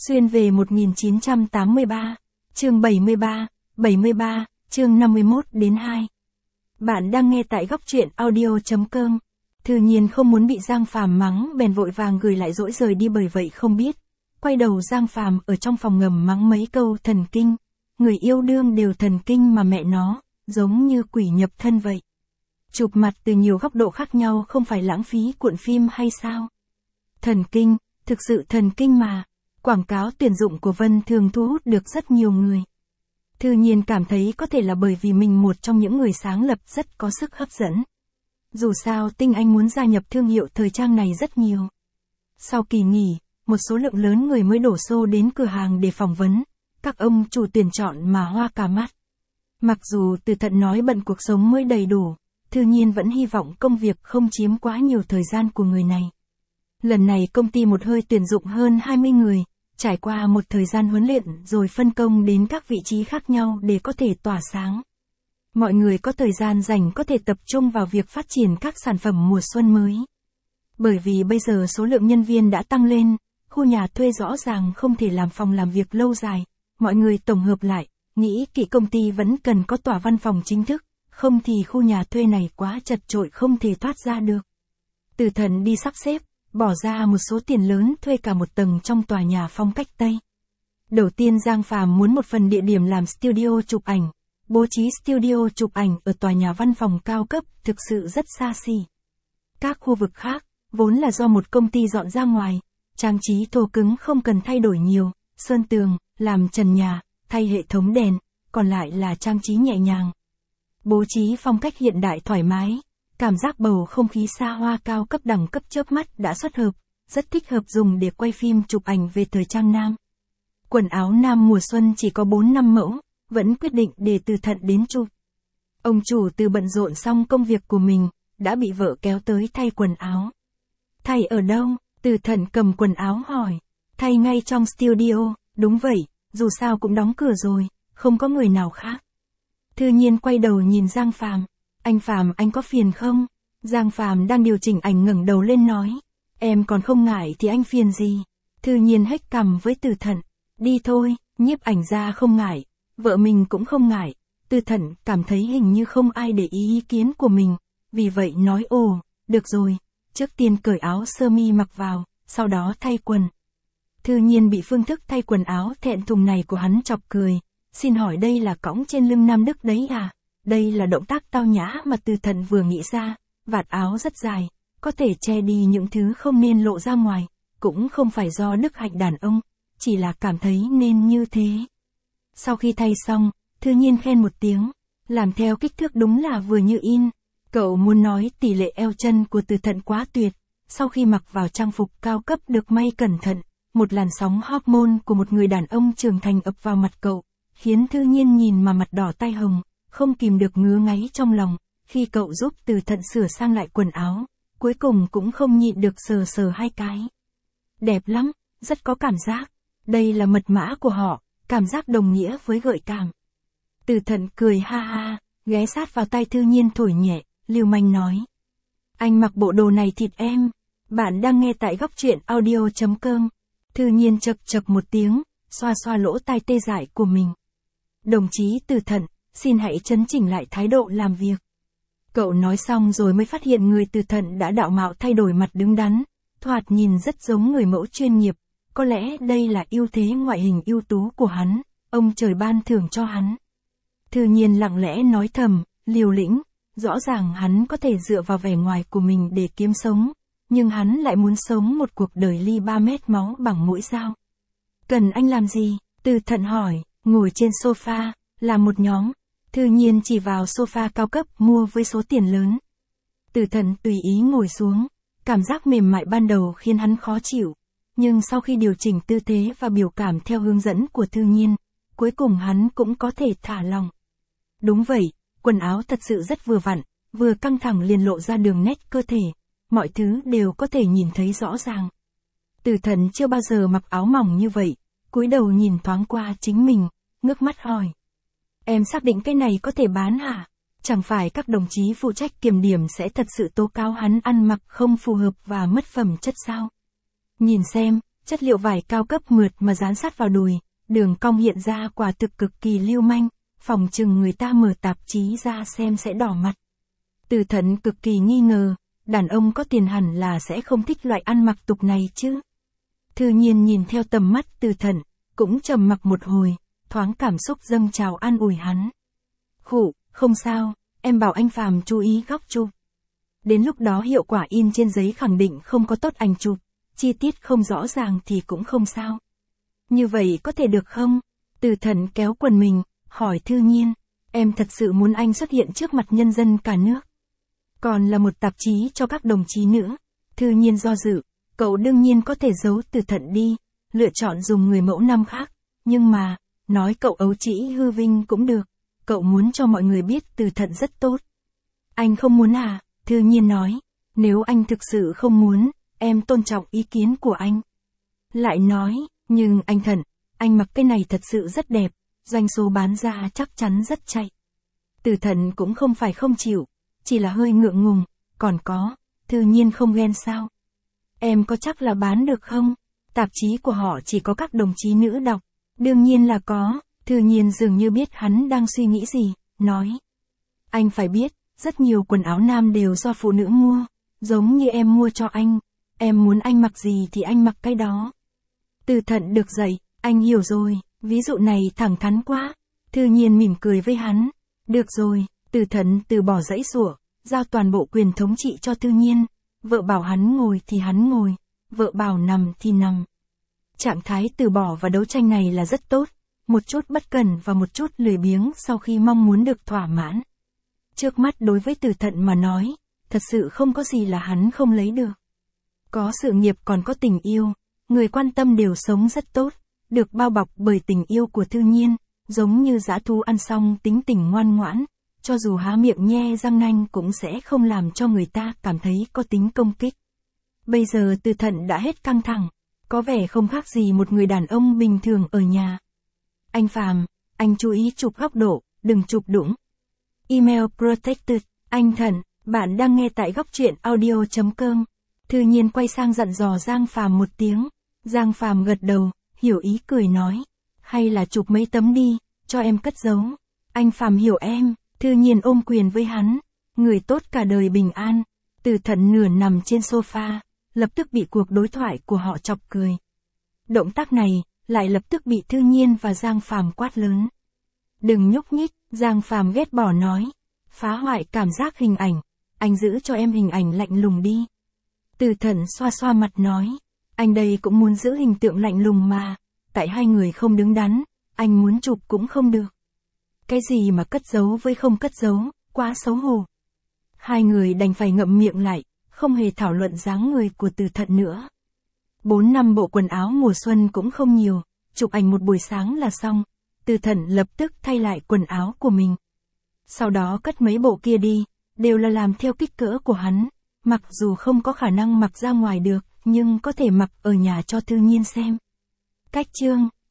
Xuyên về 1983, chương 73, chương 51 đến 2. Bạn đang nghe tại góc truyện audio.com. Thư Nhiên không muốn bị Giang Phàm mắng bèn vội vàng gửi lại dỗi rời đi, bởi vậy không biết. Quay đầu Giang Phàm ở trong phòng ngầm mắng mấy câu thần kinh. Người yêu đương đều thần kinh mà mẹ nó, giống như quỷ nhập thân vậy. Chụp mặt từ nhiều góc độ khác nhau không phải lãng phí cuộn phim hay sao? Thần kinh, thực sự thần kinh mà. Quảng cáo tuyển dụng của Vân thường thu hút được rất nhiều người. Thư Nhiên cảm thấy có thể là bởi vì mình một trong những người sáng lập rất có sức hấp dẫn. Dù sao Tinh Anh muốn gia nhập thương hiệu thời trang này rất nhiều. Sau kỳ nghỉ, một số lượng lớn người mới đổ xô đến cửa hàng để phỏng vấn. Các ông chủ tuyển chọn mà hoa cả mắt. Mặc dù Từ Thận nói bận cuộc sống mới đầy đủ, Thư Nhiên vẫn hy vọng công việc không chiếm quá nhiều thời gian của người này. Lần này công ty một hơi tuyển dụng hơn 20 người, trải qua một thời gian huấn luyện rồi phân công đến các vị trí khác nhau để có thể tỏa sáng. Mọi người có thời gian rảnh có thể tập trung vào việc phát triển các sản phẩm mùa xuân mới. Bởi vì bây giờ số lượng nhân viên đã tăng lên, khu nhà thuê rõ ràng không thể làm phòng làm việc lâu dài, mọi người tổng hợp lại, nghĩ kỹ công ty vẫn cần có tòa văn phòng chính thức, không thì khu nhà thuê này quá chật chội không thể thoát ra được. Từ Thận đi sắp xếp, bỏ ra một số tiền lớn thuê cả một tầng trong tòa nhà phong cách Tây. Đầu tiên Giang Phàm muốn một phần địa điểm làm studio chụp ảnh, bố trí studio chụp ảnh ở tòa nhà văn phòng cao cấp thực sự rất xa xỉ. Các khu vực khác, vốn là do một công ty dọn ra ngoài, trang trí thô cứng không cần thay đổi nhiều, sơn tường, làm trần nhà, thay hệ thống đèn, còn lại là trang trí nhẹ nhàng. Bố trí phong cách hiện đại thoải mái. Cảm giác bầu không khí xa hoa cao cấp đẳng cấp chớp mắt đã xuất hợp, rất thích hợp dùng để quay phim chụp ảnh về thời trang nam. Quần áo nam mùa xuân chỉ có 4-5 mẫu, vẫn quyết định để Từ Thận đến chụp. Ông chủ Từ bận rộn xong công việc của mình, đã bị vợ kéo tới thay quần áo. Thay ở đâu? Từ Thận cầm quần áo hỏi. Thay ngay trong studio, đúng vậy, dù sao cũng đóng cửa rồi, không có người nào khác. Thư Nhiên quay đầu nhìn Giang Phàm. Anh Phàm, anh có phiền không? Giang Phàm đang điều chỉnh ảnh ngẩng đầu lên nói. Em còn không ngại thì anh phiền gì? Thư Nhiên hếch cằm với Từ Thận. Đi thôi, nhiếp ảnh ra không ngại. Vợ mình cũng không ngại. Từ Thận cảm thấy hình như không ai để ý kiến của mình. Vì vậy nói ồ, được rồi. Trước tiên cởi áo sơ mi mặc vào, sau đó thay quần. Thư Nhiên bị phương thức thay quần áo thẹn thùng này của hắn chọc cười. Xin hỏi đây là cõng trên lưng Nam Đức đấy à? Đây là động tác tao nhã mà Từ Thận vừa nghĩ ra, vạt áo rất dài, có thể che đi những thứ không nên lộ ra ngoài, cũng không phải do đức hạnh đàn ông, chỉ là cảm thấy nên như thế. Sau khi thay xong, Thư Nhiên khen một tiếng, làm theo kích thước đúng là vừa như in. Cậu muốn nói tỷ lệ eo chân của Từ Thận quá tuyệt, sau khi mặc vào trang phục cao cấp được may cẩn thận, một làn sóng hormone của một người đàn ông trưởng thành ập vào mặt cậu, khiến Thư Nhiên nhìn mà mặt đỏ tai hồng. Không kìm được ngứa ngáy trong lòng, khi cậu giúp Từ Thận sửa sang lại quần áo, cuối cùng cũng không nhịn được sờ hai cái. Đẹp lắm, rất có cảm giác. Đây là mật mã của họ, cảm giác đồng nghĩa với gợi cảm. Từ Thận cười ha ha, ghé sát vào tai Thư Nhiên thổi nhẹ, lưu manh nói. Anh mặc bộ đồ này thịt em. Bạn đang nghe tại góc truyện audio.com. Thư Nhiên chậc một tiếng, xoa lỗ tai tê dại của mình. Đồng chí Từ Thận, xin hãy chấn chỉnh lại thái độ làm việc. Cậu nói xong rồi mới phát hiện người Từ Thận đã đạo mạo thay đổi mặt đứng đắn, thoạt nhìn rất giống người mẫu chuyên nghiệp, có lẽ đây là ưu thế ngoại hình ưu tú của hắn, ông trời ban thưởng cho hắn. Thư Nhiên lặng lẽ nói thầm, liều lĩnh, rõ ràng hắn có thể dựa vào vẻ ngoài của mình để kiếm sống, nhưng hắn lại muốn sống một cuộc đời ly 3 mét máu bằng mũi dao. Cần anh làm gì? Từ Thận hỏi, ngồi trên sofa, làm một nhóm. Thư Nhiên chỉ vào sofa cao cấp mua với số tiền lớn. Từ Thận tùy ý ngồi xuống, cảm giác mềm mại ban đầu khiến hắn khó chịu, nhưng sau khi điều chỉnh tư thế và biểu cảm theo hướng dẫn của Thư Nhiên, cuối cùng hắn cũng có thể thả lỏng. Đúng vậy, quần áo thật sự rất vừa vặn, vừa căng thẳng liền lộ ra đường nét cơ thể, mọi thứ đều có thể nhìn thấy rõ ràng. Từ Thận chưa bao giờ mặc áo mỏng như vậy, cúi đầu nhìn thoáng qua chính mình, ngước mắt hỏi. Em xác định cái này có thể bán hả? Chẳng phải các đồng chí phụ trách kiểm điểm sẽ thật sự tố cáo hắn ăn mặc không phù hợp và mất phẩm chất sao? Nhìn xem, chất liệu vải cao cấp mượt mà dán sát vào đùi, đường cong hiện ra quả thực cực kỳ lưu manh, phòng chừng người ta mở tạp chí ra xem sẽ đỏ mặt. Từ Thận cực kỳ nghi ngờ, đàn ông có tiền hẳn là sẽ không thích loại ăn mặc tục này chứ. Thư Nhiên nhìn theo tầm mắt Từ Thận, cũng trầm mặc một hồi, thoáng cảm xúc dâng trào an ủi hắn. Khụ, không sao, em bảo anh Phàm chú ý góc chụp. Đến lúc đó hiệu quả in trên giấy khẳng định không có tốt ảnh chụp, chi tiết không rõ ràng thì cũng không sao. Như vậy có thể được không? Từ Thận kéo quần mình, hỏi Thư Nhiên, em thật sự muốn anh xuất hiện trước mặt nhân dân cả nước. Còn là một tạp chí cho các đồng chí nữa. Thư Nhiên do dự, cậu đương nhiên có thể giấu Từ Thận đi, lựa chọn dùng người mẫu năm khác, nhưng mà, nói cậu ấu trĩ hư vinh cũng được, cậu muốn cho mọi người biết Từ Thận rất tốt. Anh không muốn à? Thư Nhiên nói, nếu anh thực sự không muốn, em tôn trọng ý kiến của anh. Lại nói, nhưng anh Thận, anh mặc cái này thật sự rất đẹp, doanh số bán ra chắc chắn rất chạy. Từ Thận cũng không phải không chịu, chỉ là hơi ngượng ngùng, còn có, Thư Nhiên không ghen sao? Em có chắc là bán được không? Tạp chí của họ chỉ có các đồng chí nữ đọc. Đương nhiên là có, Thư Nhiên dường như biết hắn đang suy nghĩ gì, nói. Anh phải biết, rất nhiều quần áo nam đều do phụ nữ mua, giống như em mua cho anh, em muốn anh mặc gì thì anh mặc cái đó. Từ Thận được dậy, anh hiểu rồi, ví dụ này thẳng thắn quá. Thư Nhiên mỉm cười với hắn. Được rồi, Từ Thận từ bỏ giãy giụa, giao toàn bộ quyền thống trị cho Thư Nhiên. Vợ bảo hắn ngồi thì hắn ngồi, vợ bảo nằm thì nằm. Trạng thái từ bỏ và đấu tranh này là rất tốt, một chút bất cần và một chút lười biếng sau khi mong muốn được thỏa mãn. Trước mắt đối với Từ Thận mà nói, thật sự không có gì là hắn không lấy được. Có sự nghiệp còn có tình yêu, người quan tâm đều sống rất tốt, được bao bọc bởi tình yêu của Thư Nhiên, giống như dã thú ăn xong tính tình ngoan ngoãn, cho dù há miệng nhe răng nanh cũng sẽ không làm cho người ta cảm thấy có tính công kích. Bây giờ Từ Thận đã hết căng thẳng, có vẻ không khác gì một người đàn ông bình thường ở nhà. Anh Phàm, anh chú ý chụp góc độ, đừng chụp đũng. Email protected, anh Thận, bạn đang nghe tại góc truyện audio.com. Thư Nhiên quay sang dặn dò Giang Phàm một tiếng. Giang Phàm gật đầu, hiểu ý cười nói. Hay là chụp mấy tấm đi, cho em cất giấu. Anh Phàm hiểu em. Thư Nhiên ôm quyền với hắn. Người tốt cả đời bình an. Từ Thận nửa nằm trên sofa, lập tức bị cuộc đối thoại của họ chọc cười. Động tác này, lại lập tức bị Thư Nhiên và Giang Phàm quát lớn. Đừng nhúc nhích, Giang Phàm ghét bỏ nói. Phá hoại cảm giác hình ảnh, anh giữ cho em hình ảnh lạnh lùng đi. Từ Thận xoa xoa mặt nói. Anh đây cũng muốn giữ hình tượng lạnh lùng mà, tại hai người không đứng đắn, anh muốn chụp cũng không được. Cái gì mà cất giấu với không cất giấu, quá xấu hổ. Hai người đành phải ngậm miệng lại, không hề thảo luận dáng người của Từ Thận nữa. 4-5 bộ quần áo mùa xuân cũng không nhiều, chụp ảnh một buổi sáng là xong. Từ Thận lập tức thay lại quần áo của mình. Sau đó cất mấy bộ kia đi, đều là làm theo kích cỡ của hắn, mặc dù không có khả năng mặc ra ngoài được, nhưng có thể mặc ở nhà cho Thư Nhiên xem. Cách chương